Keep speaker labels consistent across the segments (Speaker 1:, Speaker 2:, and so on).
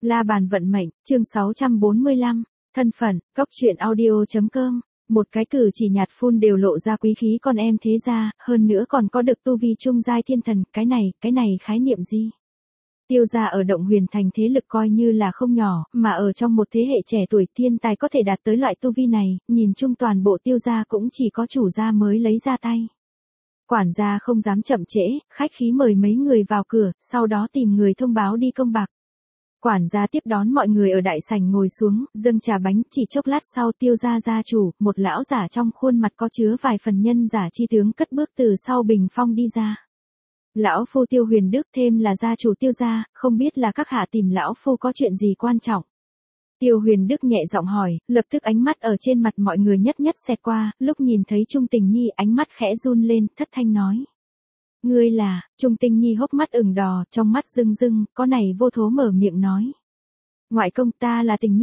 Speaker 1: La bàn vận mệnh, chương 645, thân phận, góc truyện audio.com, một cái cử chỉ nhạt phun đều lộ ra quý khí con em thế gia, hơn nữa còn có được tu vi trung giai thiên thần, cái này khái niệm gì? Tiêu gia ở Động Huyền Thành thế lực coi như là không nhỏ, mà ở trong một thế hệ trẻ tuổi thiên tài có thể đạt tới loại tu vi này, nhìn chung toàn bộ Tiêu gia cũng chỉ có chủ gia mới lấy ra tay. Quản gia không dám chậm trễ, khách khí mời mấy người vào cửa, sau đó tìm người thông báo đi công bạc. Quản gia tiếp đón mọi người ở đại sảnh ngồi xuống, dâng trà bánh, chỉ chốc lát sau Tiêu gia gia chủ, một lão giả trong khuôn mặt có chứa vài phần nhân giả chi tướng cất bước từ sau bình phong đi ra. Lão phu Tiêu Huyền Đức thêm là gia chủ Tiêu gia, không biết là các hạ tìm lão phu có chuyện gì quan trọng. Tiêu Huyền Đức nhẹ giọng hỏi, lập tức ánh mắt ở trên mặt mọi người nhất nhất xẹt qua, lúc nhìn thấy Trung Tình Nhi ánh mắt khẽ run lên, thất thanh nói. Ngươi là, Trung Tình Nhi hốc mắt ửng đỏ, trong mắt rưng rưng, có này vô thố mở miệng nói. Ngoại công ta là Tình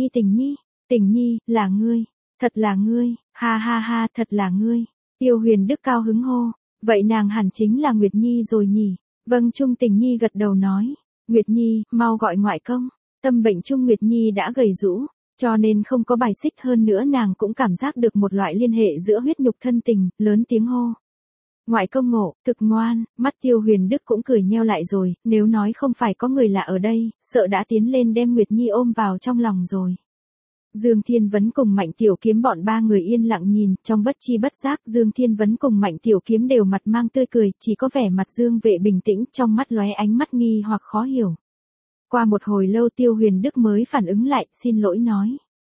Speaker 1: Nhi, là ngươi, thật là ngươi, ha ha ha, thật là ngươi. Tiêu Huyền Đức cao hứng hô, vậy nàng hẳn chính là Nguyệt Nhi rồi nhỉ? Vâng, Trung Tình Nhi gật đầu nói, Nguyệt Nhi, mau gọi ngoại công. Tâm bệnh Trung Nguyệt Nhi đã gầy rũ, cho nên không có bài xích, hơn nữa nàng cũng cảm giác được một loại liên hệ giữa huyết nhục thân tình, lớn tiếng hô. Ngoại công ngộ, thực ngoan, mắt Tiêu Huyền Đức cũng cười nheo lại rồi, nếu nói không phải có người lạ ở đây, sợ đã tiến lên đem Nguyệt Nhi ôm vào trong lòng rồi. Dương Thiên Vấn cùng Mạnh Tiểu Kiếm bọn ba người yên lặng nhìn, trong bất chi bất giác Dương Thiên Vấn cùng Mạnh Tiểu Kiếm đều mặt mang tươi cười, chỉ có vẻ mặt Dương Vệ bình tĩnh, trong mắt lóe ánh mắt nghi hoặc khó hiểu. Qua một hồi lâu Tiêu Huyền Đức mới phản ứng lại, xin lỗi nói.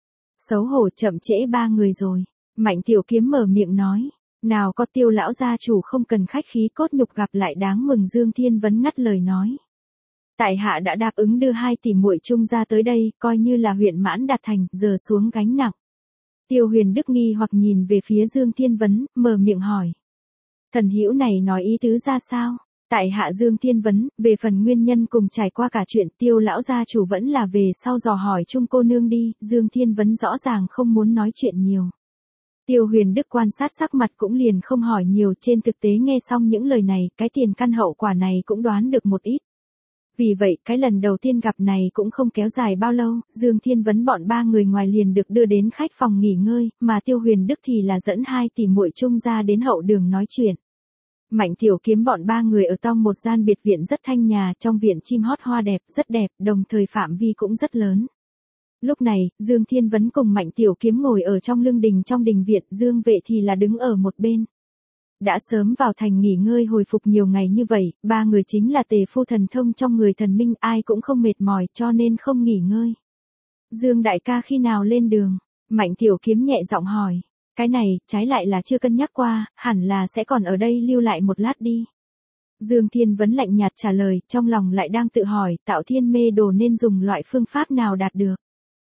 Speaker 1: Xấu hổ chậm trễ ba người rồi. Mạnh Tiểu Kiếm mở miệng nói. Nào có Tiêu lão gia chủ không cần khách khí, cốt nhục gặp lại đáng mừng. Dương Thiên Vấn ngắt lời nói. Tại hạ đã đáp ứng đưa 2 tỷ muội Trung gia tới đây, coi như là huyện mãn đạt thành, giờ xuống gánh nặng. Tiêu Huyền Đức nghi hoặc nhìn về phía Dương Thiên Vấn, mở miệng hỏi. Thần hữu này nói ý tứ ra sao? Tại hạ Dương Thiên Vấn, về phần nguyên nhân cùng trải qua cả chuyện Tiêu lão gia chủ vẫn là về sau dò hỏi Trung cô nương đi. Dương Thiên Vấn rõ ràng không muốn nói chuyện nhiều. Tiêu Huyền Đức quan sát sắc mặt cũng liền không hỏi nhiều, trên thực tế nghe xong những lời này, cái tiền căn hậu quả này cũng đoán được một ít. Vì vậy, cái lần đầu tiên gặp này cũng không kéo dài bao lâu, Dương Thiên Vấn bọn ba người ngoài liền được đưa đến khách phòng nghỉ ngơi, mà Tiêu Huyền Đức thì là dẫn 2 tỷ muội Trung ra đến hậu đường nói chuyện. Mạnh Tiểu Kiếm bọn ba người ở trong một gian biệt viện rất thanh nhà, trong viện chim hót hoa đẹp, rất đẹp, đồng thời phạm vi cũng rất lớn. Lúc này, Dương Thiên Vấn cùng Mạnh Tiểu Kiếm ngồi ở trong lương đình trong đình viện, Dương Vệ thì là đứng ở một bên. Đã sớm vào thành nghỉ ngơi hồi phục nhiều ngày như vậy, ba người chính là tề phu thần thông trong người thần minh, ai cũng không mệt mỏi cho nên không nghỉ ngơi. Dương đại ca khi nào lên đường? Mạnh Tiểu Kiếm nhẹ giọng hỏi. Cái này, trái lại là chưa cân nhắc qua, hẳn là sẽ còn ở đây lưu lại một lát đi. Dương Thiên Vấn lạnh nhạt trả lời, trong lòng lại đang tự hỏi, tạo thiên mê đồ nên dùng loại phương pháp nào đạt được.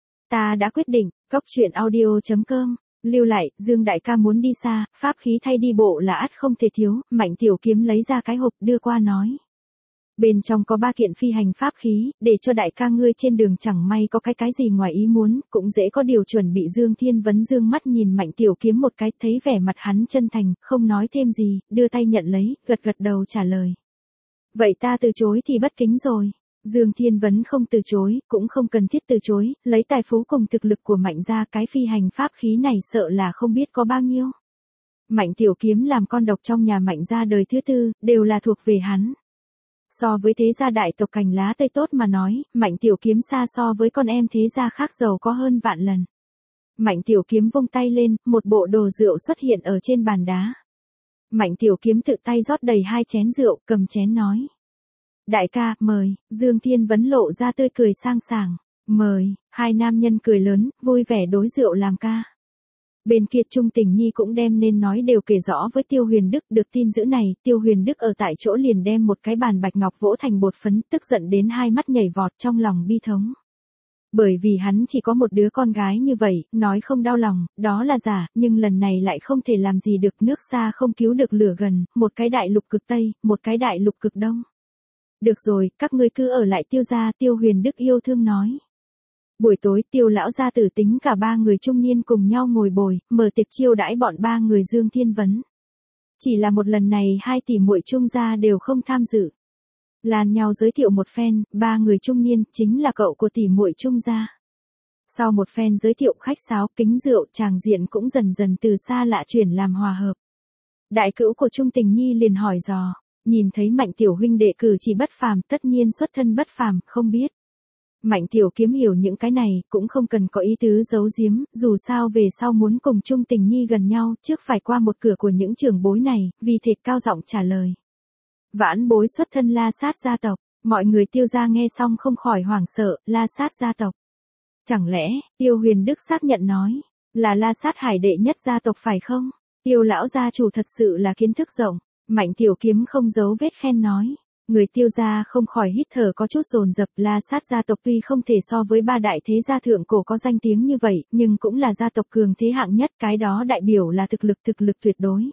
Speaker 1: Ta đã quyết định, góc truyện audio.com, lưu lại, Dương đại ca muốn đi xa, pháp khí thay đi bộ là ắt không thể thiếu. Mạnh Tiểu Kiếm lấy ra cái hộp đưa qua nói. Bên trong có 3 kiện phi hành pháp khí, để cho đại ca ngươi trên đường chẳng may có cái gì ngoài ý muốn, cũng dễ có điều chuẩn bị. Dương Thiên Vấn dương mắt nhìn Mạnh Tiểu Kiếm một cái, thấy vẻ mặt hắn chân thành, không nói thêm gì, đưa tay nhận lấy, gật đầu trả lời. Vậy ta từ chối thì bất kính rồi. Dương Thiên Vấn không từ chối, cũng không cần thiết từ chối, lấy tài phú cùng thực lực của Mạnh gia, cái phi hành pháp khí này sợ là không biết có bao nhiêu. Mạnh Tiểu Kiếm làm con độc trong nhà Mạnh gia đời thứ 4, đều là thuộc về hắn. So với thế gia đại tộc cành lá tây tốt mà nói, Mạnh Tiểu Kiếm xa so với con em thế gia khác giàu có hơn vạn lần. Mạnh Tiểu Kiếm vung tay lên, một bộ đồ rượu xuất hiện ở trên bàn đá. Mạnh Tiểu Kiếm tự tay rót đầy 2 chén rượu, cầm chén nói. Đại ca, mời. Dương Thiên Vấn lộ ra tươi cười sang sảng. Mời. 2 nam nhân cười lớn, vui vẻ đối rượu làm ca. Bên kia Trung Tình Nhi cũng đem nên nói đều kể rõ với Tiêu Huyền Đức, được tin dữ này, Tiêu Huyền Đức ở tại chỗ liền đem một cái bàn bạch ngọc vỗ thành bột phấn, tức giận đến 2 mắt nhảy vọt, trong lòng bi thống. Bởi vì hắn chỉ có một đứa con gái như vậy, nói không đau lòng, đó là giả, nhưng lần này lại không thể làm gì được, nước xa không cứu được lửa gần, một cái đại lục cực Tây, một cái đại lục cực Đông. Được rồi, các ngươi cứ ở lại Tiêu gia. Tiêu Huyền Đức yêu thương nói. Buổi tối Tiêu lão gia tử tính cả 3 người trung niên cùng nhau ngồi bồi, mở tiệc chiêu đãi bọn 3 người Dương Thiên Vấn. Chỉ là một lần này 2 tỷ muội Trung gia đều không tham dự. Lan nhau giới thiệu một phen, ba người trung niên, chính là cậu của tỷ muội Trung gia. Sau một phen giới thiệu khách sáo, kính rượu, tràng diện cũng dần dần từ xa lạ chuyển làm hòa hợp. Đại cữu của Trung Tình Nhi liền hỏi dò, nhìn thấy Mạnh tiểu huynh đệ cử chỉ bất phàm, tất nhiên xuất thân bất phàm, không biết. Mạnh tiểu kiếm hiểu những cái này, cũng không cần có ý tứ giấu giếm, dù sao về sau muốn cùng Trung Tình Nhi gần nhau, trước phải qua một cửa của những trưởng bối này, vì thế cao giọng trả lời. Vãn bối xuất thân La Sát gia tộc, mọi người Tiêu gia nghe xong không khỏi hoảng sợ, La Sát gia tộc. Chẳng lẽ, Tiêu Huyền Đức xác nhận nói, là La Sát Hải đệ nhất gia tộc phải không? Tiêu lão gia chủ thật sự là kiến thức rộng, Mạnh tiểu kiếm không giấu vết khen nói. Người Tiêu gia không khỏi hít thở có chút dồn dập. La Sát gia tộc tuy không thể so với ba đại thế gia thượng cổ có danh tiếng như vậy, nhưng cũng là gia tộc cường thế hạng nhất, cái đó đại biểu là thực lực tuyệt đối.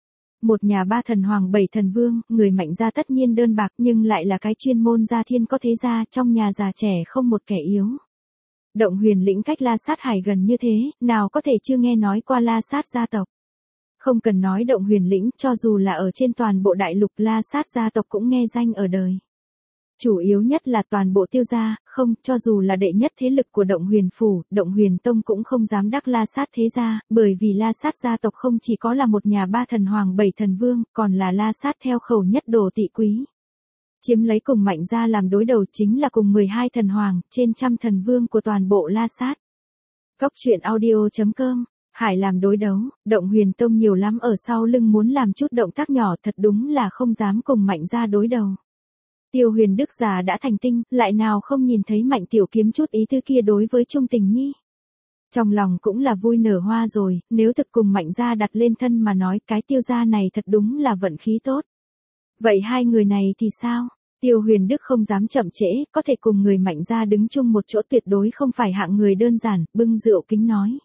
Speaker 1: Một nhà ba thần hoàng bảy thần vương, người Mạnh gia tất nhiên đơn bạc nhưng lại là cái chuyên môn gia thiên có thế gia, trong nhà già trẻ không một kẻ yếu. Động Huyền lĩnh cách La Sát Hải gần như thế, nào có thể chưa nghe nói qua La Sát gia tộc. Không cần nói Động Huyền lĩnh, cho dù là ở trên toàn bộ đại lục, La Sát gia tộc cũng nghe danh ở đời. Chủ yếu nhất là toàn bộ Tiêu gia, không, cho dù là đệ nhất thế lực của Động Huyền phủ, Động Huyền tông cũng không dám đắc La Sát thế gia, bởi vì La Sát gia tộc không chỉ có là một nhà ba thần hoàng bảy thần vương, còn là La Sát theo khẩu nhất đồ tị quý. Chiếm lấy cùng Mạnh gia làm đối đầu, chính là cùng 12 thần hoàng, trên trăm thần vương của toàn bộ La Sát. Cốc truyện audio.com. Hải làm đối đấu, Động Huyền tông nhiều lắm ở sau lưng muốn làm chút động tác nhỏ, thật đúng là không dám cùng Mạnh gia đối đầu. Tiêu Huyền Đức già đã thành tinh, lại nào không nhìn thấy Mạnh tiểu kiếm chút ý tư kia đối với Trung Tình Nhi. Trong lòng cũng là vui nở hoa rồi, nếu thực cùng Mạnh gia đặt lên thân mà nói, cái Tiêu gia này thật đúng là vận khí tốt. Vậy hai người này thì sao? Tiêu Huyền Đức không dám chậm trễ, có thể cùng người Mạnh gia đứng chung một chỗ tuyệt đối không phải hạng người đơn giản, bưng rượu kính nói.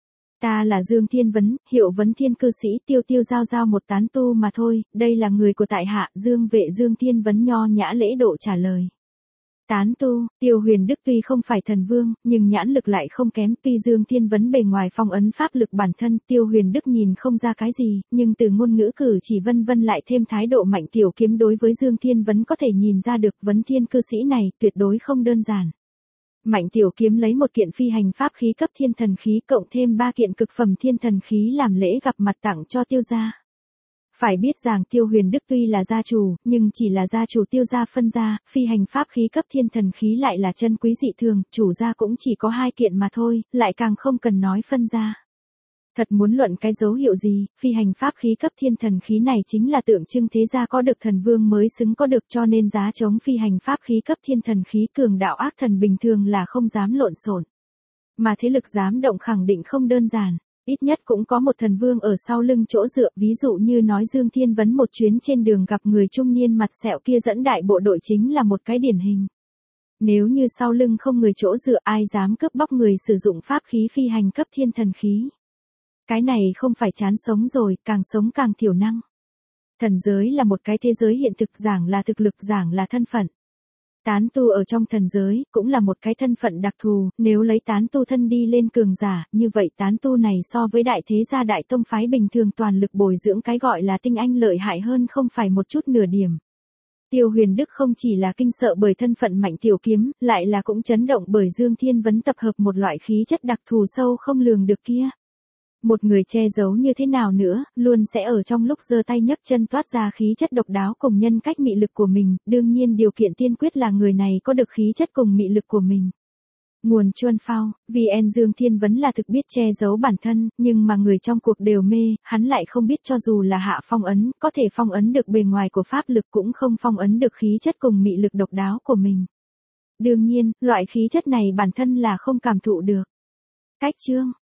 Speaker 1: Ta là Dương Thiên Vấn, hiệu Vấn Thiên cư sĩ, Tiêu giao một tán tu mà thôi, đây là người của tại hạ, Dương vệ Dương Thiên Vấn nho nhã lễ độ trả lời. Tán tu, Tiêu Huyền Đức tuy không phải thần vương, nhưng nhãn lực lại không kém, tuy Dương Thiên Vấn bề ngoài phong ấn pháp lực bản thân, Tiêu Huyền Đức nhìn không ra cái gì, nhưng từ ngôn ngữ cử chỉ vân vân lại thêm thái độ Mạnh tiểu kiếm đối với Dương Thiên Vấn có thể nhìn ra được Vấn Thiên cư sĩ này tuyệt đối không đơn giản. Mạnh tiểu kiếm lấy một kiện phi hành pháp khí cấp thiên thần khí cộng thêm 3 kiện cực phẩm thiên thần khí làm lễ gặp mặt tặng cho Tiêu gia. Phải biết rằng Tiêu Huyền Đức tuy là gia chủ, nhưng chỉ là gia chủ Tiêu gia phân gia, phi hành pháp khí cấp thiên thần khí lại là chân quý dị thường, chủ gia cũng chỉ có 2 kiện mà thôi, lại càng không cần nói phân gia. Thật muốn luận cái dấu hiệu gì, phi hành pháp khí cấp thiên thần khí này chính là tượng trưng thế gia có được thần vương mới xứng có được, cho nên giá chống phi hành pháp khí cấp thiên thần khí cường đạo ác thần bình thường là không dám lộn xộn. Mà thế lực dám động khẳng định không đơn giản, ít nhất cũng có một thần vương ở sau lưng chỗ dựa, ví dụ như nói Dương Thiên Vấn một chuyến trên đường gặp người trung niên mặt sẹo kia dẫn đại bộ đội chính là một cái điển hình. Nếu như sau lưng không người chỗ dựa, ai dám cướp bóc người sử dụng pháp khí phi hành cấp thiên thần khí. Cái này không phải chán sống rồi, càng sống càng thiểu năng. Thần giới là một cái thế giới hiện thực, giảng là thực lực, giảng là thân phận. Tán tu ở trong thần giới, cũng là một cái thân phận đặc thù, nếu lấy tán tu thân đi lên cường giả, như vậy tán tu này so với đại thế gia đại tông phái bình thường toàn lực bồi dưỡng cái gọi là tinh anh lợi hại hơn không phải một chút nửa điểm. Tiêu Huyền Đức không chỉ là kinh sợ bởi thân phận Mạnh tiểu kiếm, lại là cũng chấn động bởi Dương Thiên Vấn tập hợp một loại khí chất đặc thù sâu không lường được kia. Một người che giấu như thế nào nữa, luôn sẽ ở trong lúc giơ tay nhấc chân toát ra khí chất độc đáo cùng nhân cách mị lực của mình, đương nhiên điều kiện tiên quyết là người này có được khí chất cùng mị lực của mình. Nguồn Chuân Phao, VN Dương Thiên Vấn là thực biết che giấu bản thân, nhưng mà người trong cuộc đều mê, hắn lại không biết cho dù là hạ phong ấn, có thể phong ấn được bề ngoài của pháp lực cũng không phong ấn được khí chất cùng mị lực độc đáo của mình. Đương nhiên, loại khí chất này bản thân là không cảm thụ được. Cách chương